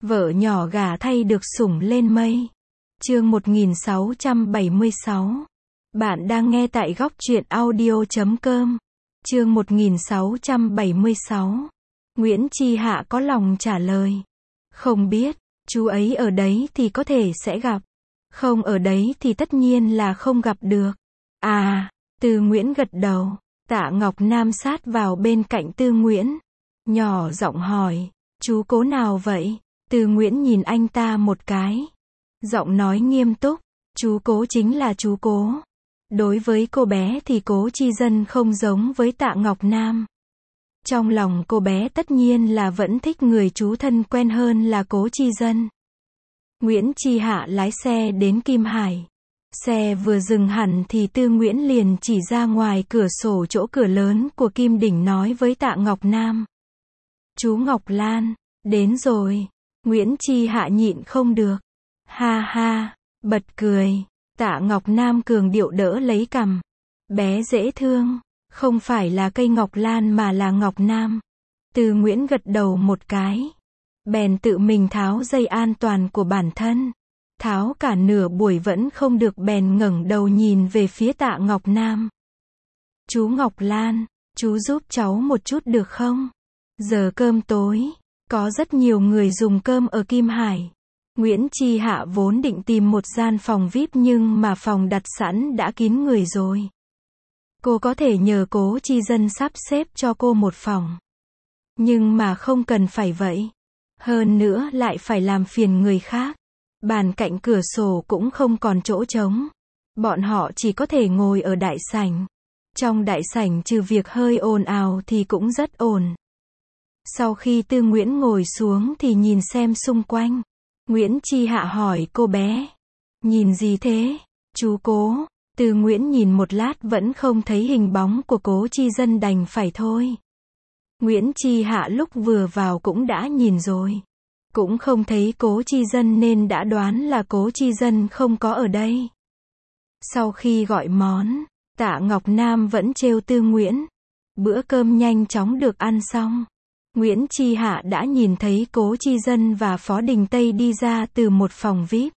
Vợ nhỏ gả thay được sủng lên mây. Chương 1676. Bạn đang nghe tại góc truyện audio.com. Chương 1676. Nguyễn Chi Hạ có lòng trả lời. Không biết, chú ấy ở đấy thì có thể sẽ gặp. Không ở đấy thì tất nhiên là không gặp được. À, Tư Nguyễn gật đầu. Tạ Ngọc Nam sát vào bên cạnh Tư Nguyễn. Nhỏ giọng hỏi, chú Cố nào vậy? Tư Nguyễn nhìn anh ta một cái. Giọng nói nghiêm túc, chú Cố chính là chú Cố. Đối với cô bé thì Cố Chi Dân không giống với Tạ Ngọc Nam. Trong lòng cô bé tất nhiên là vẫn thích người chú thân quen hơn là Cố Chi Dân. Nguyễn Chi Hạ lái xe đến Kim Hải. Xe vừa dừng hẳn thì Tư Nguyễn liền chỉ ra ngoài cửa sổ chỗ cửa lớn của Kim Đỉnh nói với Tạ Ngọc Nam. Chú Ngọc Lan, đến rồi. Nguyễn Chi Hạ nhịn không được. Ha ha, bật cười. Tạ Ngọc Nam cường điệu đỡ lấy cằm. Bé dễ thương, không phải là cây Ngọc Lan mà là Ngọc Nam. Tư Nguyễn gật đầu một cái. Bèn tự mình tháo dây an toàn của bản thân. Tháo cả nửa buổi vẫn không được bèn ngẩng đầu nhìn về phía Tạ Ngọc Nam. Chú Ngọc Lan, chú giúp cháu một chút được không? Giờ cơm tối, có rất nhiều người dùng cơm ở Kim Hải. Nguyễn Chi Hạ vốn định tìm một gian phòng VIP nhưng mà phòng đặt sẵn đã kín người rồi. Cô có thể nhờ Cố Chi Dân sắp xếp cho cô một phòng. Nhưng mà không cần phải vậy. Hơn nữa lại phải làm phiền người khác. Bàn cạnh cửa sổ cũng không còn chỗ trống. Bọn họ chỉ có thể ngồi ở đại sảnh. Trong đại sảnh trừ việc hơi ồn ào thì cũng rất ồn. Sau khi Tư Nguyễn ngồi xuống thì nhìn xem xung quanh. Nguyễn Chi Hạ hỏi cô bé. Nhìn gì thế? Chú Cố. Tư Nguyễn nhìn một lát vẫn không thấy hình bóng của Cố Chi Dân đành phải thôi. Nguyễn Chi Hạ lúc vừa vào cũng đã nhìn rồi. Cũng không thấy Cố Chi Dân nên đã đoán là Cố Chi Dân không có ở đây. Sau khi gọi món, Tạ Ngọc Nam vẫn trêu Tư Nguyễn. Bữa cơm nhanh chóng được ăn xong. Nguyễn Chi Hạ đã nhìn thấy Cố Chi Dân và Phó Đình Tây đi ra từ một phòng VIP.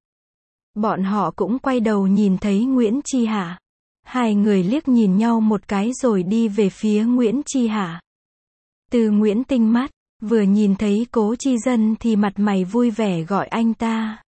Bọn họ cũng quay đầu nhìn thấy Nguyễn Chi Hạ. Hai người liếc nhìn nhau một cái rồi đi về phía Nguyễn Chi Hạ. Tư Nguyễn tinh mắt, vừa nhìn thấy Cố Chi Dân thì mặt mày vui vẻ gọi anh ta.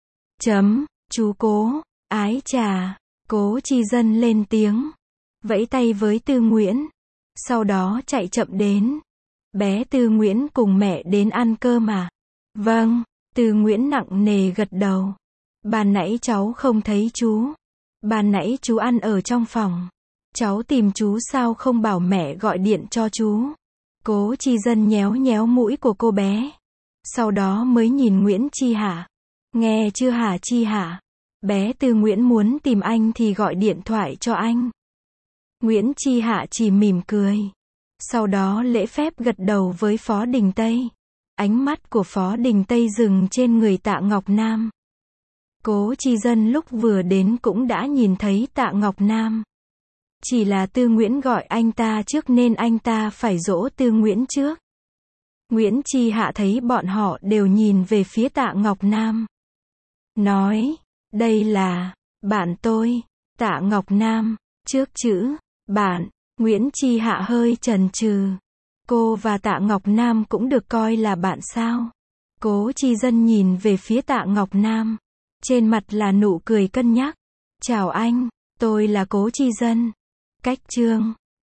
Chú Cố, ái chà. Cố Chi Dân lên tiếng. Vẫy tay với Tư Nguyễn. Sau đó chạy chậm đến. Bé Tư Nguyễn cùng mẹ đến ăn cơm à? Vâng, Tư Nguyễn nặng nề gật đầu. Ban nãy cháu không thấy chú. Ban nãy chú ăn ở trong phòng. Cháu tìm chú sao không bảo mẹ gọi điện cho chú. Cố Chi Dân nhéo nhéo mũi của cô bé. Sau đó mới nhìn Nguyễn Chi Hạ. Nghe chưa hả Chi Hạ? Bé Tư Nguyễn muốn tìm anh thì gọi điện thoại cho anh. Nguyễn Chi Hạ chỉ mỉm cười. Sau đó lễ phép gật đầu với Phó Đình Tây. Ánh mắt của Phó Đình Tây dừng trên người Tạ Ngọc Nam. Cố Chi Dân lúc vừa đến cũng đã nhìn thấy Tạ Ngọc Nam. Chỉ là Tư Nguyễn gọi anh ta trước nên anh ta phải dỗ Tư Nguyễn trước. Nguyễn Chi Hạ thấy bọn họ đều nhìn về phía Tạ Ngọc Nam. Nói, đây là bạn tôi. Tạ Ngọc Nam, trước chữ bạn. Nguyễn Chi Hạ hơi chần chừ. Cô và Tạ Ngọc Nam cũng được coi là bạn sao? Cố Chi Dân nhìn về phía Tạ Ngọc Nam. Trên mặt là nụ cười cân nhắc. Chào anh, tôi là Cố Chi Dân. Cách chương